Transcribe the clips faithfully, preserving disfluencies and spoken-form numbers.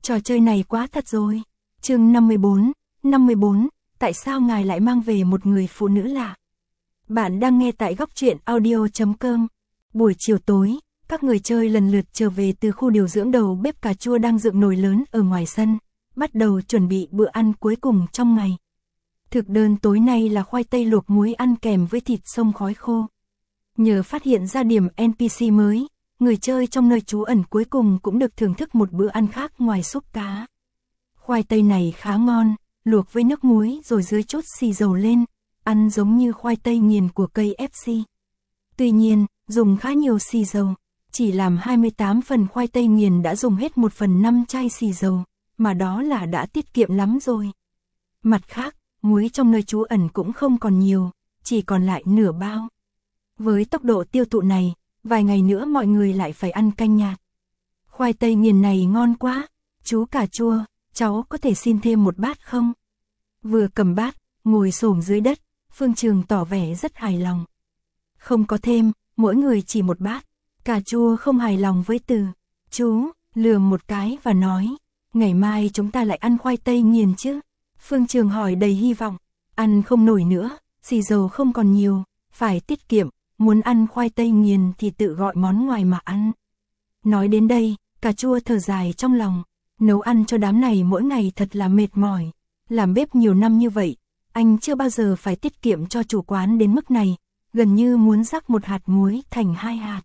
Trò chơi này quá thật rồi. Chương năm mươi bốn, năm mươi bốn, tại sao ngài lại mang về một người phụ nữ lạ? Bạn đang nghe tại góc truyện audio chấm com. Buổi chiều tối, các người chơi lần lượt trở về từ khu điều dưỡng. Đầu bếp cà chua đang dựng nồi lớn ở ngoài sân, bắt đầu chuẩn bị bữa ăn cuối cùng trong ngày. Thực đơn tối nay là khoai tây luộc muối ăn kèm với thịt xông khói khô. Nhờ phát hiện ra điểm en pê xê mới, người chơi trong nơi trú ẩn cuối cùng cũng được thưởng thức một bữa ăn khác ngoài súp cá. Khoai tây này khá ngon, luộc với nước muối rồi dưới chút xì dầu lên, ăn giống như khoai tây nghiền của cây ép xê. Tuy nhiên, dùng khá nhiều xì dầu, chỉ làm hai mươi tám phần khoai tây nghiền đã dùng hết một phần năm chai xì dầu, mà đó là đã tiết kiệm lắm rồi. Mặt khác, muối trong nơi trú ẩn cũng không còn nhiều, chỉ còn lại nửa bao. Với tốc độ tiêu thụ này, vài ngày nữa mọi người lại phải ăn canh nhạt. Khoai tây nghiền này ngon quá, chú cà chua, cháu có thể xin thêm một bát không? Vừa cầm bát, ngồi xổm dưới đất, Phương Trường tỏ vẻ rất hài lòng. Không có thêm, mỗi người chỉ một bát. Cà chua không hài lòng với từ chú, lườm một cái và nói, ngày mai chúng ta lại ăn khoai tây nghiền chứ? Phương Trường hỏi đầy hy vọng, ăn không nổi nữa, xì dầu không còn nhiều, phải tiết kiệm, muốn ăn khoai tây nghiền thì tự gọi món ngoài mà ăn. Nói đến đây, cà chua thở dài trong lòng, nấu ăn cho đám này mỗi ngày thật là mệt mỏi. Làm bếp nhiều năm như vậy, anh chưa bao giờ phải tiết kiệm cho chủ quán đến mức này, gần như muốn rắc một hạt muối thành hai hạt.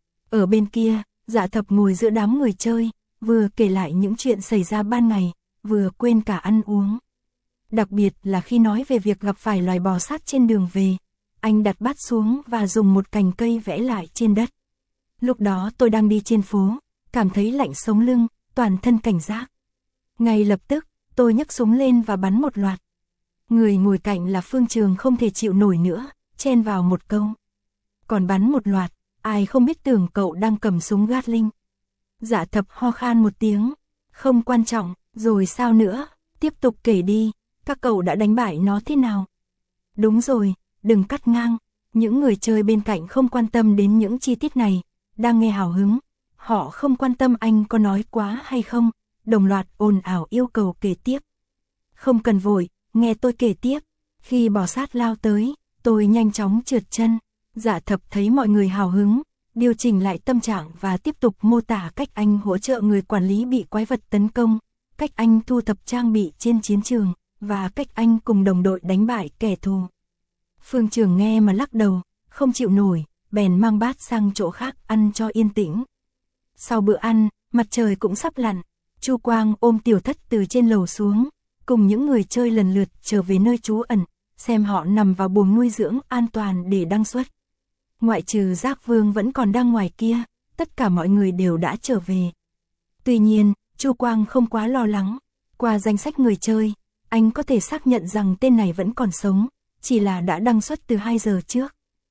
Ở bên kia, Dạ Thập ngồi giữa đám người chơi, vừa kể lại những chuyện xảy ra ban ngày, vừa quên cả ăn uống. Đặc biệt là khi nói về việc gặp phải loài bò sát trên đường về, anh đặt bát xuống và dùng một cành cây vẽ lại trên đất. Lúc đó tôi đang đi trên phố, cảm thấy lạnh sống lưng, toàn thân cảnh giác. Ngay lập tức, tôi nhấc súng lên và bắn một loạt. Người ngồi cạnh là Phương Trường không thể chịu nổi nữa, chen vào một câu. Còn bắn một loạt, ai không biết tưởng cậu đang cầm súng Gatling. Dạ Thập ho khan một tiếng, không quan trọng, rồi sao nữa, tiếp tục kể đi, các cậu đã đánh bại nó thế nào? Đúng rồi, đừng cắt ngang, những người chơi bên cạnh không quan tâm đến những chi tiết này, đang nghe hào hứng, họ không quan tâm anh có nói quá hay không, đồng loạt ồn ào yêu cầu kể tiếp. Không cần vội, nghe tôi kể tiếp, khi bò sát lao tới, tôi nhanh chóng trượt chân. Dạ Thập thấy mọi người hào hứng, điều chỉnh lại tâm trạng và tiếp tục mô tả cách anh hỗ trợ người quản lý bị quái vật tấn công, cách anh thu thập trang bị trên chiến trường, và cách anh cùng đồng đội đánh bại kẻ thù. Phương Trường nghe mà lắc đầu, không chịu nổi, bèn mang bát sang chỗ khác ăn cho yên tĩnh. Sau bữa ăn, mặt trời cũng sắp lặn, Chu Quang ôm Tiểu Thất từ trên lầu xuống, cùng những người chơi lần lượt trở về nơi trú ẩn, xem họ nằm vào buồng nuôi dưỡng an toàn để đăng xuất. Ngoại trừ Giác Vương vẫn còn đang ngoài kia, tất cả mọi người đều đã trở về. Tuy nhiên, Chu Quang không quá lo lắng, qua danh sách người chơi, anh có thể xác nhận rằng tên này vẫn còn sống, chỉ là đã đăng xuất từ hai giờ trước.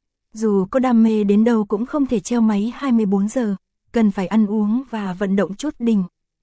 Dù có đam mê đến đâu cũng không thể treo máy hai mươi bốn giờ, cần phải ăn uống và vận động chút đỉnh.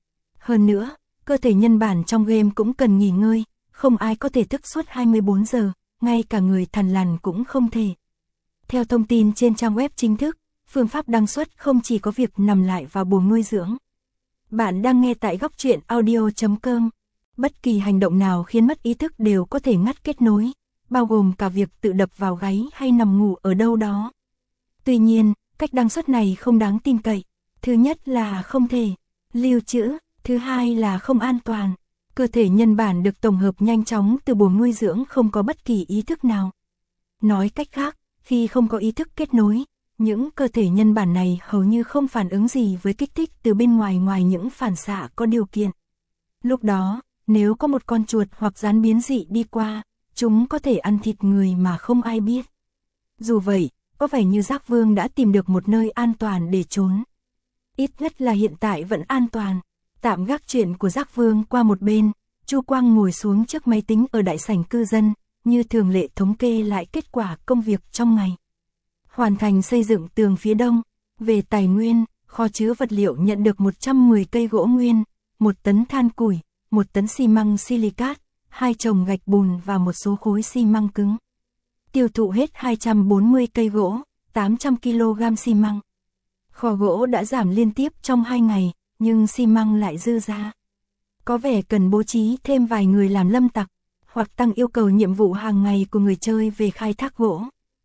Hơn nữa, cơ thể nhân bản trong game cũng cần nghỉ ngơi, không ai có thể thức suốt hai mươi bốn giờ, ngay cả người thằn lằn cũng không thể. Theo thông tin trên trang web chính thức, phương pháp đăng xuất không chỉ có việc nằm lại vào buồng nuôi dưỡng. Bạn đang nghe tại góc truyện audio chấm com. Bất kỳ hành động nào khiến mất ý thức đều có thể ngắt kết nối, bao gồm cả việc tự đập vào gáy hay nằm ngủ ở đâu đó. Tuy nhiên, cách đăng xuất này không đáng tin cậy. Thứ nhất là không thể lưu trữ, thứ hai là không an toàn. Cơ thể nhân bản được tổng hợp nhanh chóng từ buồng nuôi dưỡng không có bất kỳ ý thức nào. Nói cách khác, khi không có ý thức kết nối, những cơ thể nhân bản này hầu như không phản ứng gì với kích thích từ bên ngoài ngoài những phản xạ có điều kiện. Lúc đó, nếu có một con chuột hoặc rắn biến dị đi qua, chúng có thể ăn thịt người mà không ai biết. Dù vậy, có vẻ như Giác Vương đã tìm được một nơi an toàn để trốn. Ít nhất là hiện tại vẫn an toàn. Tạm gác chuyện của Giác Vương qua một bên, Chu Quang ngồi xuống trước máy tính ở đại sảnh cư dân, như thường lệ thống kê lại kết quả công việc trong ngày. Hoàn thành xây dựng tường phía đông. Về tài nguyên, kho chứa vật liệu nhận được một trăm mười cây gỗ nguyên, một tấn than củi, một tấn xi măng silicat, hai chồng gạch bùn và một số khối xi măng cứng. Tiêu thụ hết hai trăm bốn mươi cây gỗ, tám trăm ki lô gam xi măng. Kho gỗ đã giảm liên tiếp trong hai ngày, nhưng xi măng lại dư ra. Có vẻ cần bố trí thêm vài người làm lâm tặc, hoặc tăng yêu cầu nhiệm vụ hàng ngày của người chơi về khai thác gỗ.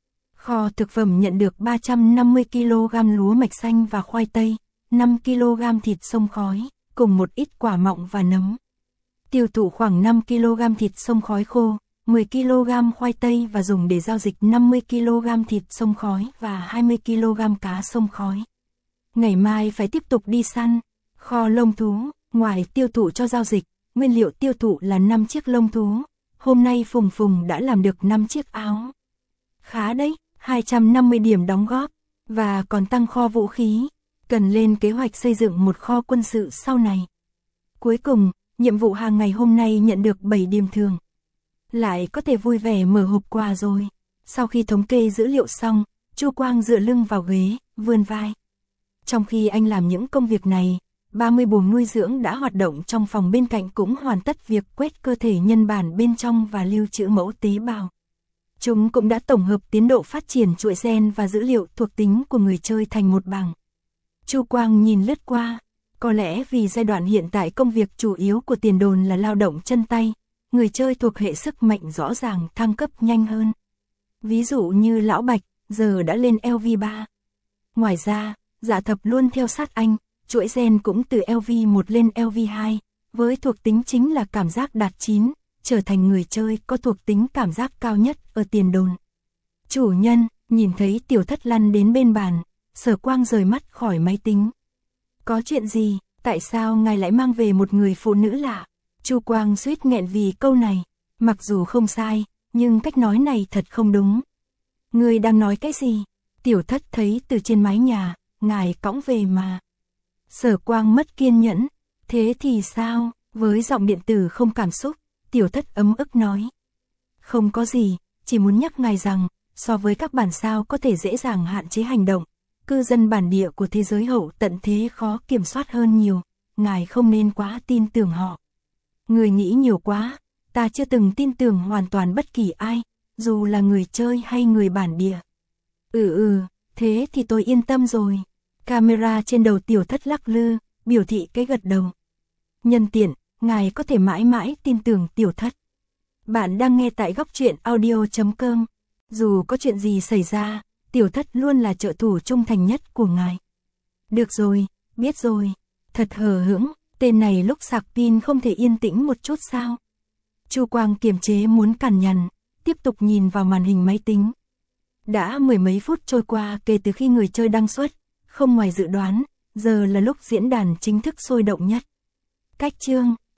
Kho thực phẩm nhận được ba trăm năm mươi ki lô gam lúa mạch xanh và khoai tây, năm ki lô gam thịt sông khói, cùng một ít quả mọng và nấm. Tiêu thụ khoảng năm ki lô gam thịt sông khói khô, mười ki lô gam khoai tây và dùng để giao dịch năm mươi ki lô gam thịt sông khói và hai mươi ki lô gam cá sông khói. Ngày mai phải tiếp tục đi săn. Kho lông thú, ngoài tiêu thụ cho giao dịch, nguyên liệu tiêu thụ là năm chiếc lông thú. Hôm nay Phùng Phùng đã làm được năm chiếc áo. Khá đấy, hai trăm năm mươi điểm đóng góp, và còn tăng kho vũ khí. Cần lên kế hoạch xây dựng một kho quân sự sau này. Cuối cùng, nhiệm vụ hàng ngày hôm nay nhận được bảy điểm thường. Lại có thể vui vẻ mở hộp quà rồi. Sau khi thống kê dữ liệu xong, Chu Quang dựa lưng vào ghế, vươn vai. Trong khi anh làm những công việc này, ba mươi buồng nuôi dưỡng đã hoạt động trong phòng bên cạnh cũng hoàn tất việc quét cơ thể nhân bản bên trong và lưu trữ mẫu tế bào. Chúng cũng đã tổng hợp tiến độ phát triển chuỗi gen và dữ liệu thuộc tính của người chơi thành một bảng. Chu Quang nhìn lướt qua, có lẽ vì giai đoạn hiện tại công việc chủ yếu của tiền đồn là lao động chân tay, người chơi thuộc hệ sức mạnh rõ ràng thăng cấp nhanh hơn. Ví dụ như Lão Bạch, giờ đã lên L V ba. Ngoài ra, Dạ Thập luôn theo sát anh, chuỗi gen cũng từ L V một lên L V hai, với thuộc tính chính là cảm giác đạt chín, trở thành người chơi có thuộc tính cảm giác cao nhất ở tiền đồn. Chủ nhân, nhìn thấy Tiểu Thất lăn đến bên bàn, Sở Quang rời mắt khỏi máy tính. Có chuyện gì, tại sao ngài lại mang về một người phụ nữ lạ? Chu Quang suýt nghẹn vì câu này, mặc dù không sai, nhưng cách nói này thật không đúng. Người đang nói cái gì? Tiểu Thất thấy từ trên mái nhà, ngài cõng về mà. Sở Quang mất kiên nhẫn, thế thì sao? Với giọng điện tử không cảm xúc, Tiểu Thất ấm ức nói. Không có gì, chỉ muốn nhắc ngài rằng, so với các bản sao có thể dễ dàng hạn chế hành động, cư dân bản địa của thế giới hậu tận thế khó kiểm soát hơn nhiều, ngài không nên quá tin tưởng họ. Người nghĩ nhiều quá, ta chưa từng tin tưởng hoàn toàn bất kỳ ai, dù là người chơi hay người bản địa. Ừ ừ, thế thì tôi yên tâm rồi. Camera trên đầu Tiểu Thất lắc lư, biểu thị cái gật đầu. Nhân tiện, ngài có thể mãi mãi tin tưởng Tiểu Thất. Bạn đang nghe tại góc truyện audio chấm com. Dù có chuyện gì xảy ra, Tiểu Thất luôn là trợ thủ trung thành nhất của ngài. Được rồi, biết rồi. Thật hờ hững, tên này lúc sạc pin không thể yên tĩnh một chút sao? Chu Quang kiềm chế muốn cằn nhằn, tiếp tục nhìn vào màn hình máy tính. Đã mười mấy phút trôi qua kể từ khi người chơi đăng xuất, không ngoài dự đoán, giờ là lúc diễn đàn chính thức sôi động nhất. Cách chương